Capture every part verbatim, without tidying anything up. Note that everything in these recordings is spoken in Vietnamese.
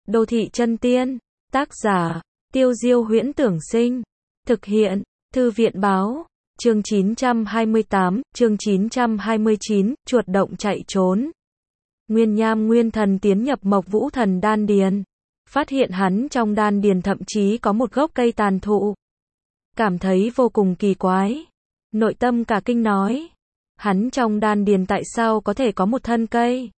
Đô thị chân tiên. Tác giả, Tiêu Diêu Huyễn Tưởng Sinh. Thực hiện, Thư viện Báo. Chương chín trăm hai mươi tám, chương chín trăm hai mươi chín, chuột động chạy trốn. Nguyên Nham Nguyên Thần tiến nhập Mộc Vũ Thần đan điền. Phát hiện hắn trong đan điền thậm chí có một gốc cây tàn thụ. Cảm thấy vô cùng kỳ quái. Nội tâm cả kinh nói. Hắn trong đan điền tại sao có thể có một thân cây?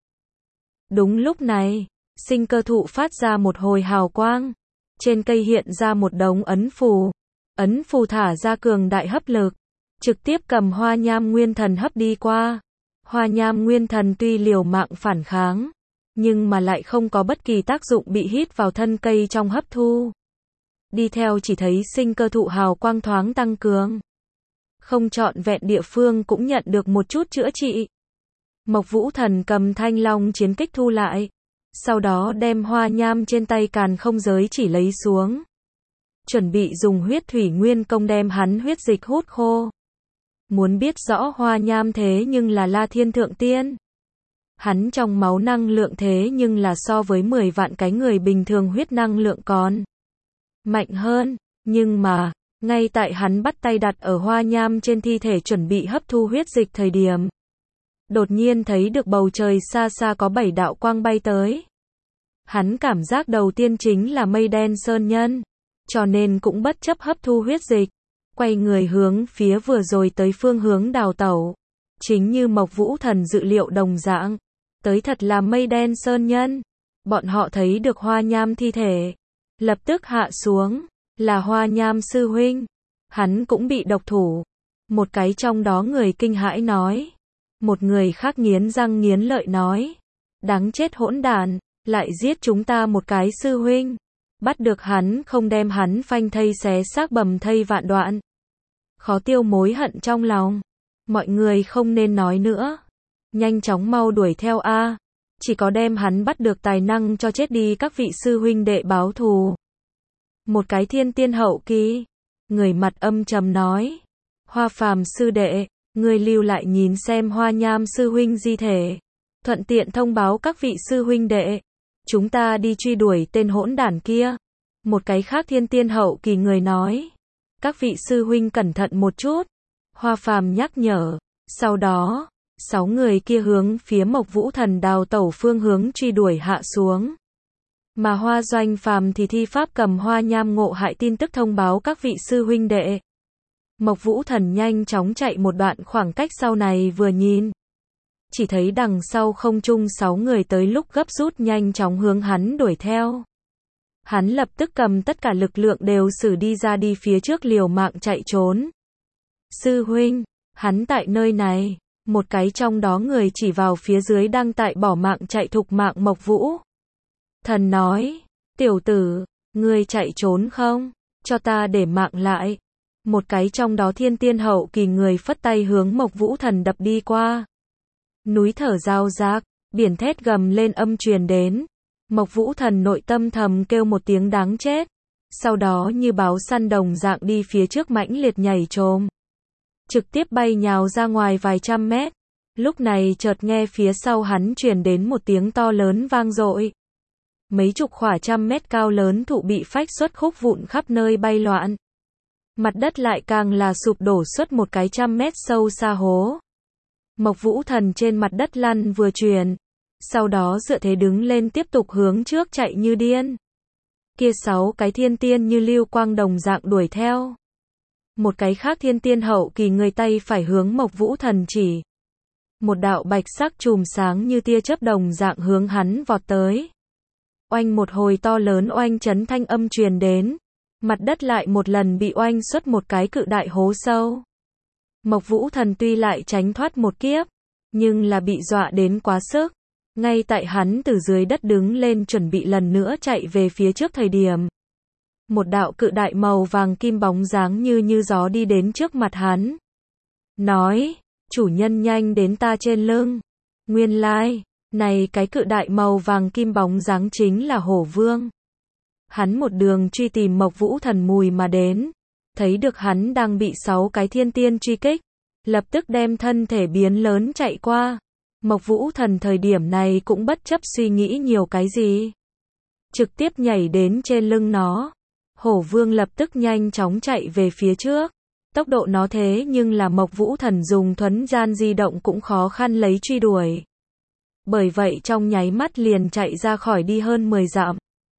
Đúng lúc này, sinh cơ thụ phát ra một hồi hào quang. Trên cây hiện ra một đống ấn phù. Ấn phù thả ra cường đại hấp lực. Trực tiếp cầm Hoa Nham Nguyên Thần hấp đi qua. Hoa Nham Nguyên Thần tuy liều mạng phản kháng, nhưng mà lại không có bất kỳ tác dụng, bị hít vào thân cây trong hấp thu. Đi theo chỉ thấy sinh cơ thụ hào quang thoáng tăng cường. Không trọn vẹn địa phương cũng nhận được một chút chữa trị. Mộc Vũ Thần cầm thanh long chiến kích thu lại. Sau đó đem hoa nham trên tay càn không giới chỉ lấy xuống. Chuẩn bị dùng huyết thủy nguyên công đem hắn huyết dịch hút khô. Muốn biết rõ hoa nham thế nhưng là La Thiên Thượng Tiên. Hắn trong máu năng lượng thế nhưng là so với mười vạn cái người bình thường huyết năng lượng còn mạnh hơn. Nhưng mà, ngay tại hắn bắt tay đặt ở hoa nham trên thi thể chuẩn bị hấp thu huyết dịch thời điểm, đột nhiên thấy được bầu trời xa xa có bảy đạo quang bay tới. Hắn cảm giác đầu tiên chính là mây đen sơn nhân, cho nên cũng bất chấp hấp thu huyết dịch, quay người hướng phía vừa rồi tới phương hướng đào tẩu. Chính như Mộc Vũ Thần dự liệu đồng dạng, tới thật là mây đen sơn nhân. Bọn họ thấy được hoa nham thi thể, lập tức hạ xuống, là hoa nham sư huynh. Hắn cũng bị độc thủ. Một cái trong đó người kinh hãi nói. Một người khác nghiến răng nghiến lợi nói. Đáng chết hỗn đản, lại giết chúng ta một cái sư huynh. Bắt được hắn không đem hắn phanh thây xé xác bầm thây vạn đoạn. Khó tiêu mối hận trong lòng. Mọi người không nên nói nữa. Nhanh chóng mau đuổi theo a. Chỉ có đem hắn bắt được tài năng cho chết đi các vị sư huynh đệ báo thù. Một cái thiên tiên hậu kỳ. Người mặt âm trầm nói. Hoa Phàm sư đệ, người lưu lại nhìn xem hoa nham sư huynh di thể. Thuận tiện thông báo các vị sư huynh đệ. Chúng ta đi truy đuổi tên hỗn đản kia. Một cái khác thiên tiên hậu kỳ người nói. Các vị sư huynh cẩn thận một chút. Hoa Phàm nhắc nhở. Sau đó, sáu người kia hướng phía Mộc Vũ Thần đào tẩu phương hướng truy đuổi hạ xuống. Mà Hoa Doanh Phàm thì thi pháp cầm hoa nham ngộ hại tin tức thông báo các vị sư huynh đệ. Mộc Vũ Thần nhanh chóng chạy một đoạn khoảng cách, sau này vừa nhìn. Chỉ thấy đằng sau không trung sáu người tới lúc gấp rút nhanh chóng hướng hắn đuổi theo. Hắn lập tức cầm tất cả lực lượng đều sử đi ra đi phía trước liều mạng chạy trốn. Sư huynh, hắn tại nơi này. Một cái trong đó người chỉ vào phía dưới đang tại bỏ mạng chạy thục mạng Mộc Vũ Thần nói. Tiểu tử, ngươi chạy trốn không? Cho ta để mạng lại. Một cái trong đó thiên tiên hậu kỳ người phất tay hướng Mộc Vũ Thần đập đi qua. Núi thở rao rác, biển thét gầm lên âm truyền đến. Mộc Vũ Thần nội tâm thầm kêu một tiếng đáng chết. Sau đó như báo săn đồng dạng đi phía trước mãnh liệt nhảy trồm. Trực tiếp bay nhào ra ngoài vài trăm mét. Lúc này chợt nghe phía sau hắn truyền đến một tiếng to lớn vang dội. Mấy chục khỏa trăm mét cao lớn thụ bị phách xuất khúc vụn khắp nơi bay loạn. Mặt đất lại càng là sụp đổ xuất một cái trăm mét sâu xa hố. Mộc Vũ Thần trên mặt đất lăn vừa truyền. Sau đó dựa thế đứng lên tiếp tục hướng trước chạy như điên. Kia sáu cái thiên tiên như lưu quang đồng dạng đuổi theo. Một cái khác thiên tiên hậu kỳ người tay phải hướng Mộc Vũ Thần chỉ. Một đạo bạch sắc chùm sáng như tia chớp đồng dạng hướng hắn vọt tới. Oanh, một hồi to lớn oanh chấn thanh âm truyền đến. Mặt đất lại một lần bị oanh xuất một cái cự đại hố sâu. Mộc Vũ Thần tuy lại tránh thoát một kiếp, nhưng là bị dọa đến quá sức. Ngay tại hắn từ dưới đất đứng lên chuẩn bị lần nữa chạy về phía trước thời điểm. Một đạo cự đại màu vàng kim bóng dáng như như gió đi đến trước mặt hắn. Nói, chủ nhân nhanh đến ta trên lưng. Nguyên lai, này cái cự đại màu vàng kim bóng dáng chính là Hổ Vương. Hắn một đường truy tìm Mộc Vũ Thần mùi mà đến. Thấy được hắn đang bị sáu cái thiên tiên truy kích. Lập tức đem thân thể biến lớn chạy qua. Mộc Vũ Thần thời điểm này cũng bất chấp suy nghĩ nhiều cái gì. trực tiếp nhảy đến trên lưng nó. Hổ vương lập tức nhanh chóng chạy về phía trước. Tốc độ nó thế nhưng là Mộc Vũ Thần dùng thuấn gian di động cũng khó khăn lấy truy đuổi. Bởi vậy trong nháy mắt liền chạy ra khỏi đi hơn mười dặm.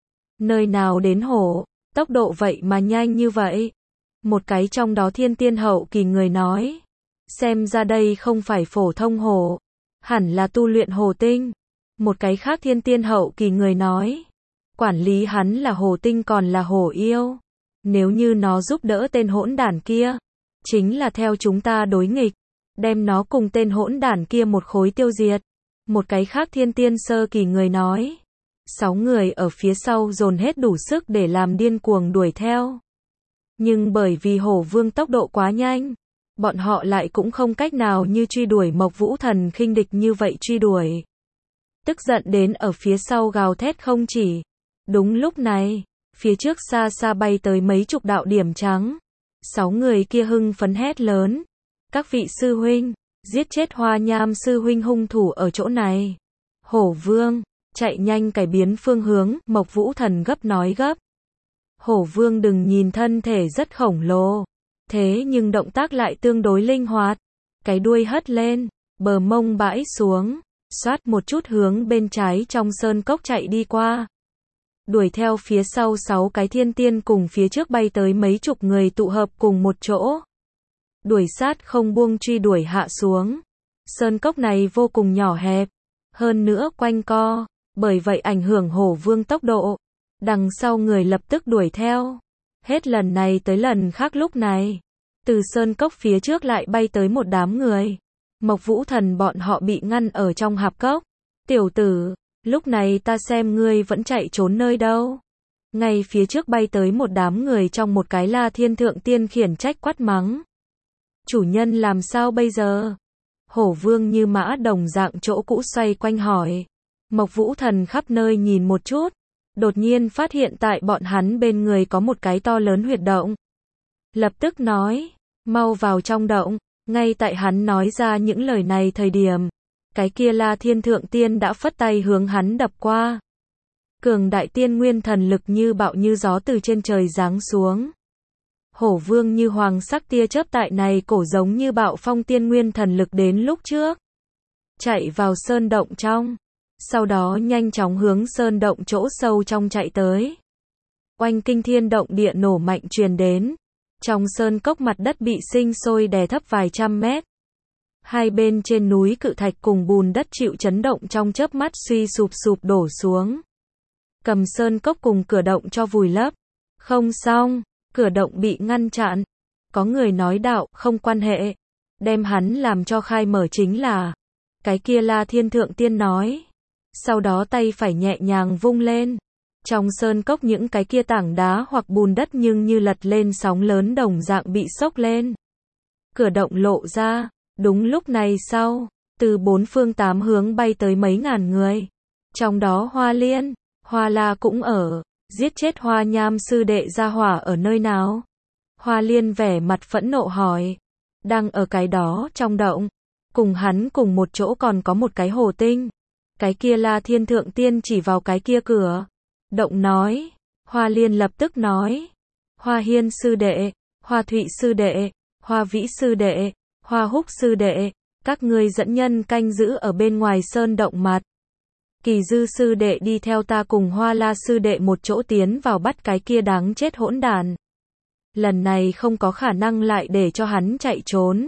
Nơi nào đến hổ, tốc độ vậy mà nhanh như vậy. Một cái trong đó thiên tiên hậu kỳ người nói. Xem ra đây không phải phổ thông hổ, hẳn là tu luyện hổ tinh. Một cái khác thiên tiên hậu kỳ người nói. Quản lý hắn là hổ tinh còn là hổ yêu. Nếu như nó giúp đỡ tên hỗn đản kia, chính là theo chúng ta đối nghịch, đem nó cùng tên hỗn đản kia một khối tiêu diệt. Một cái khác thiên tiên sơ kỳ người nói. Sáu người ở phía sau dồn hết đủ sức để làm điên cuồng đuổi theo. Nhưng bởi vì hổ vương tốc độ quá nhanh, bọn họ lại cũng không cách nào như truy đuổi Mộc Vũ Thần khinh địch như vậy truy đuổi. Tức giận đến ở phía sau gào thét không chỉ. Đúng lúc này, phía trước xa xa bay tới mấy chục đạo điểm trắng. Sáu người kia hưng phấn hét lớn. Các vị sư huynh, giết chết Hoa Nham sư huynh hung thủ ở chỗ này. Hổ vương, chạy nhanh cải biến phương hướng, Mộc Vũ Thần gấp nói gấp. Hổ vương đừng nhìn thân thể rất khổng lồ, thế nhưng động tác lại tương đối linh hoạt. Cái đuôi hất lên, bờ mông bãi xuống, xoát một chút hướng bên trái trong sơn cốc chạy đi qua. Đuổi theo phía sau sáu cái thiên tiên cùng phía trước bay tới mấy chục người tụ hợp cùng một chỗ. Đuổi sát không buông truy đuổi hạ xuống. Sơn cốc này vô cùng nhỏ hẹp, hơn nữa quanh co, bởi vậy ảnh hưởng hổ vương tốc độ. Đằng sau người lập tức đuổi theo. Hết lần này tới lần khác lúc này, từ sơn cốc phía trước lại bay tới một đám người. Mộc Vũ Thần bọn họ bị ngăn ở trong hạp cốc. Tiểu tử, lúc này ta xem ngươi vẫn chạy trốn nơi đâu. Ngay phía trước bay tới một đám người trong một cái La Thiên Thượng Tiên khiển trách quát mắng. Chủ nhân làm sao bây giờ? Hổ vương như mã đồng dạng chỗ cũ xoay quanh hỏi. Mộc Vũ Thần khắp nơi nhìn một chút, đột nhiên phát hiện tại bọn hắn bên người có một cái to lớn huyệt động. Lập tức nói, mau vào trong động. Ngay tại hắn nói ra những lời này thời điểm, cái kia La Thiên Thượng Tiên đã phất tay hướng hắn đập qua. Cường đại tiên nguyên thần lực như bạo như gió từ trên trời giáng xuống. Hổ vương như hoàng sắc tia chớp tại này cổ giống như bạo phong tiên nguyên thần lực đến lúc trước. Chạy vào sơn động trong. Sau đó nhanh chóng hướng sơn động chỗ sâu trong chạy tới. Oanh kinh thiên động địa nổ mạnh truyền đến. Trong sơn cốc mặt đất bị sinh sôi đè thấp vài trăm mét. Hai bên trên núi cự thạch cùng bùn đất chịu chấn động trong chớp mắt suy sụp sụp đổ xuống. Cầm sơn cốc cùng cửa động cho vùi lấp. Không xong, cửa động bị ngăn chặn. Có người nói đạo, không quan hệ. Đem hắn làm cho khai mở chính là. Cái kia La Thiên Thượng Tiên nói. Sau đó tay phải nhẹ nhàng vung lên. Trong sơn cốc những cái kia tảng đá hoặc bùn đất nhưng như lật lên sóng lớn đồng dạng bị xốc lên. Cửa động lộ ra. Đúng lúc này sau, từ bốn phương tám hướng bay tới mấy ngàn người. Trong đó Hoa Liên, Hoa La cũng ở. Giết chết Hoa Nham sư đệ gia hỏa ở nơi nào? Hoa Liên vẻ mặt phẫn nộ hỏi. Đang ở cái đó trong động. Cùng hắn cùng một chỗ còn có một cái hồ tinh. Cái kia La Thiên Thượng Tiên chỉ vào cái kia cửa. Động nói. Hoa Liên lập tức nói. Hoa Hiên sư đệ, Hoa Thụy sư đệ, Hoa Vĩ sư đệ, Hoa Húc sư đệ, các ngươi dẫn nhân canh giữ ở bên ngoài sơn động mặt. Kỳ Dư sư đệ đi theo ta cùng Hoa La sư đệ một chỗ tiến vào bắt cái kia đáng chết hỗn đàn. Lần này không có khả năng lại để cho hắn chạy trốn.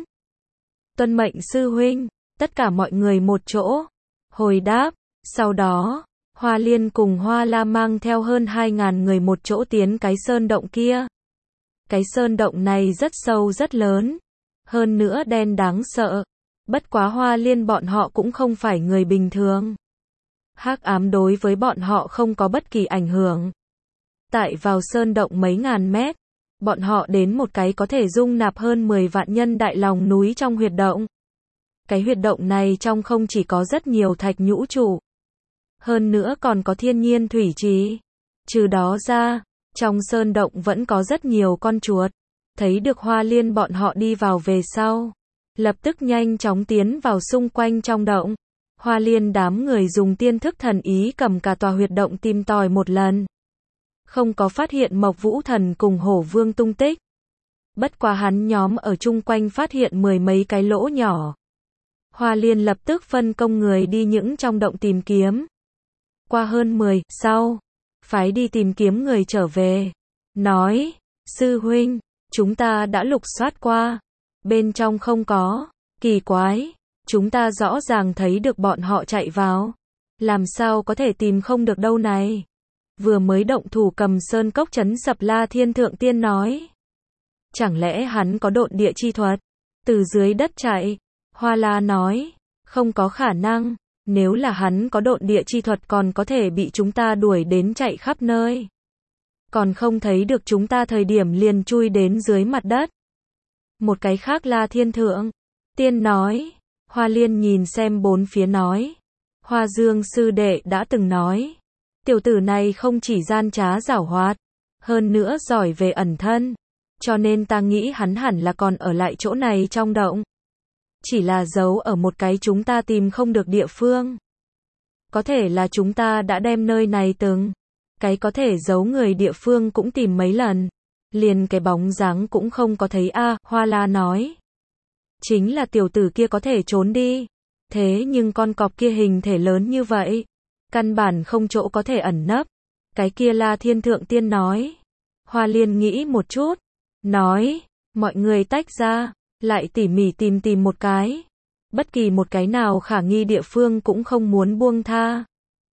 Tuân mệnh sư huynh, tất cả mọi người một chỗ. Hồi đáp, sau đó, Hoa Liên cùng Hoa La mang theo hơn hai ngàn người một chỗ tiến cái sơn động kia. Cái sơn động này rất sâu rất lớn, hơn nữa đen đáng sợ. Bất quá Hoa Liên bọn họ cũng không phải người bình thường. Hắc ám đối với bọn họ không có bất kỳ ảnh hưởng. Tại vào sơn động mấy ngàn mét, bọn họ đến một cái có thể dung nạp hơn mười vạn nhân đại lòng núi trong huyệt động. Cái huyệt động này trong không chỉ có rất nhiều thạch nhũ trụ, hơn nữa còn có thiên nhiên thủy trì. Trừ đó ra, trong sơn động vẫn có rất nhiều con chuột. Thấy được Hoa Liên bọn họ đi vào về sau, lập tức nhanh chóng tiến vào xung quanh trong động. Hoa Liên đám người dùng tiên thức thần ý cầm cả tòa huyệt động tìm tòi một lần. Không có phát hiện Mộc Vũ Thần cùng Hổ Vương tung tích. Bất quá hắn nhóm ở chung quanh phát hiện mười mấy cái lỗ nhỏ. Hoa Liên lập tức phân công người đi những trong động tìm kiếm. Qua hơn mười, sau, phái đi tìm kiếm người trở về. Nói, sư huynh, chúng ta đã lục soát qua. Bên trong không có, kỳ quái, chúng ta rõ ràng thấy được bọn họ chạy vào. Làm sao có thể tìm không được đâu này. Vừa mới động thủ cầm sơn cốc trấn sập La Thiên Thượng Tiên nói. Chẳng lẽ hắn có độn địa chi thuật? Từ dưới đất chạy. Hoa La nói, không có khả năng. Nếu là hắn có độn địa chi thuật còn có thể bị chúng ta đuổi đến chạy khắp nơi. Còn không thấy được chúng ta thời điểm liền chui đến dưới mặt đất. Một cái khác La Thiên Thượng Tiên nói. Hoa Liên nhìn xem bốn phía nói. Hoa Dương sư đệ đã từng nói. Tiểu tử này không chỉ gian trá giảo hoạt, hơn nữa giỏi về ẩn thân. Cho nên ta nghĩ hắn hẳn là còn ở lại chỗ này trong động. Chỉ là giấu ở một cái chúng ta tìm không được địa phương. Có thể là chúng ta đã đem nơi này từng cái có thể giấu người địa phương cũng tìm mấy lần. Liền cái bóng dáng cũng không có thấy a. À, Hoa La nói. Chính là tiểu tử kia có thể trốn đi. Thế nhưng con cọp kia hình thể lớn như vậy. Căn bản không chỗ có thể ẩn nấp. Cái kia La Thiên Thượng Tiên nói. Hoa Liên nghĩ một chút. Nói. Mọi người tách ra. Lại tỉ mỉ tìm tìm một cái. Bất kỳ một cái nào khả nghi địa phương cũng không muốn buông tha.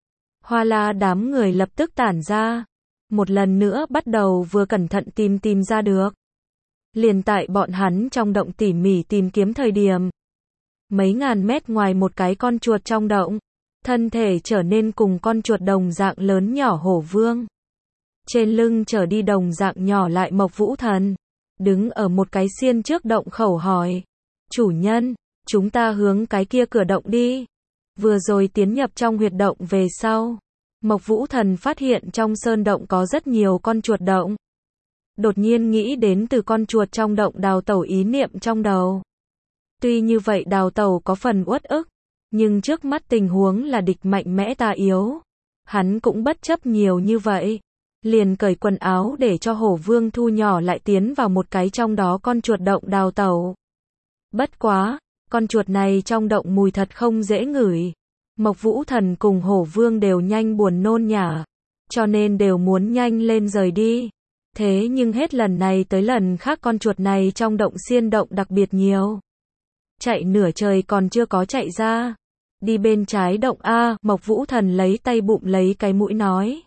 Hoa La đám người lập tức tản ra. Một lần nữa bắt đầu vừa cẩn thận tìm tìm ra được. Liền tại bọn hắn trong động tỉ mỉ tìm kiếm thời điểm. Mấy ngàn mét ngoài một cái con chuột trong động. Thân thể trở nên cùng con chuột đồng dạng lớn nhỏ Hổ Vương. Trên lưng trở đi đồng dạng nhỏ lại Mộc Vũ Thần. Đứng ở một cái xiên trước động khẩu hỏi. Chủ nhân, chúng ta hướng cái kia cửa động đi. Vừa rồi tiến nhập trong huyệt động về sau. Mộc Vũ Thần phát hiện trong sơn động có rất nhiều con chuột động. Đột nhiên nghĩ đến từ con chuột trong động đào tẩu ý niệm trong đầu. Tuy như vậy đào tẩu có phần uất ức. Nhưng trước mắt tình huống là địch mạnh mẽ ta yếu. Hắn cũng bất chấp nhiều như vậy. Liền cởi quần áo để cho Hổ Vương thu nhỏ lại tiến vào một cái trong đó con chuột động đào tẩu. Bất quá, con chuột này trong động mùi thật không dễ ngửi. Mộc Vũ Thần cùng Hổ Vương đều nhanh buồn nôn nhả. Cho nên đều muốn nhanh lên rời đi. Thế nhưng hết lần này tới lần khác con chuột này trong động xiên động đặc biệt nhiều. Chạy nửa trời còn chưa có chạy ra. Đi bên trái động A, Mộc Vũ Thần lấy tay bụng lấy cái mũi nói.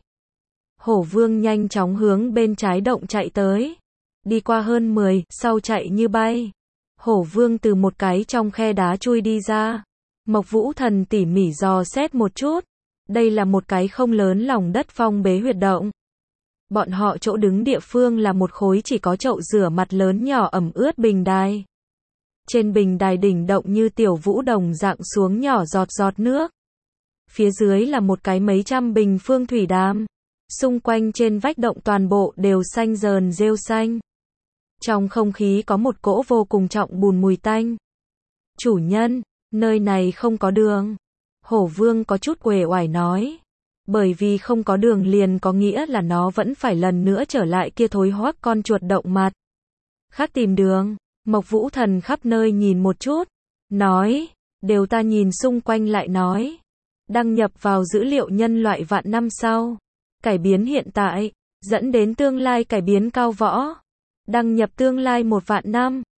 Hổ Vương nhanh chóng hướng bên trái động chạy tới. Đi qua hơn mười, sau chạy như bay. Hổ Vương từ một cái trong khe đá chui đi ra. Mộc Vũ Thần tỉ mỉ dò xét một chút. Đây là một cái không lớn lòng đất phong bế huyệt động. Bọn họ chỗ đứng địa phương là một khối chỉ có chậu rửa mặt lớn nhỏ ẩm ướt bình đài. Trên bình đài đỉnh động như tiểu vũ đồng dạng xuống nhỏ giọt giọt nước. Phía dưới là một cái mấy trăm bình phương thủy đàm. Xung quanh trên vách động toàn bộ đều xanh dờn rêu xanh. Trong không khí có một cỗ vô cùng trọng bùn mùi tanh. Chủ nhân, nơi này không có đường. Hổ Vương có chút uể oải nói. Bởi vì không có đường liền có nghĩa là nó vẫn phải lần nữa trở lại kia thối hoắc con chuột động mặt. Khác tìm đường. Mộc Vũ Thần khắp nơi nhìn một chút. Nói. Đều ta nhìn xung quanh lại nói. Đăng nhập vào dữ liệu nhân loại vạn năm sau. Cải biến hiện tại. Dẫn đến tương lai cải biến cao võ. Đăng nhập tương lai một vạn năm.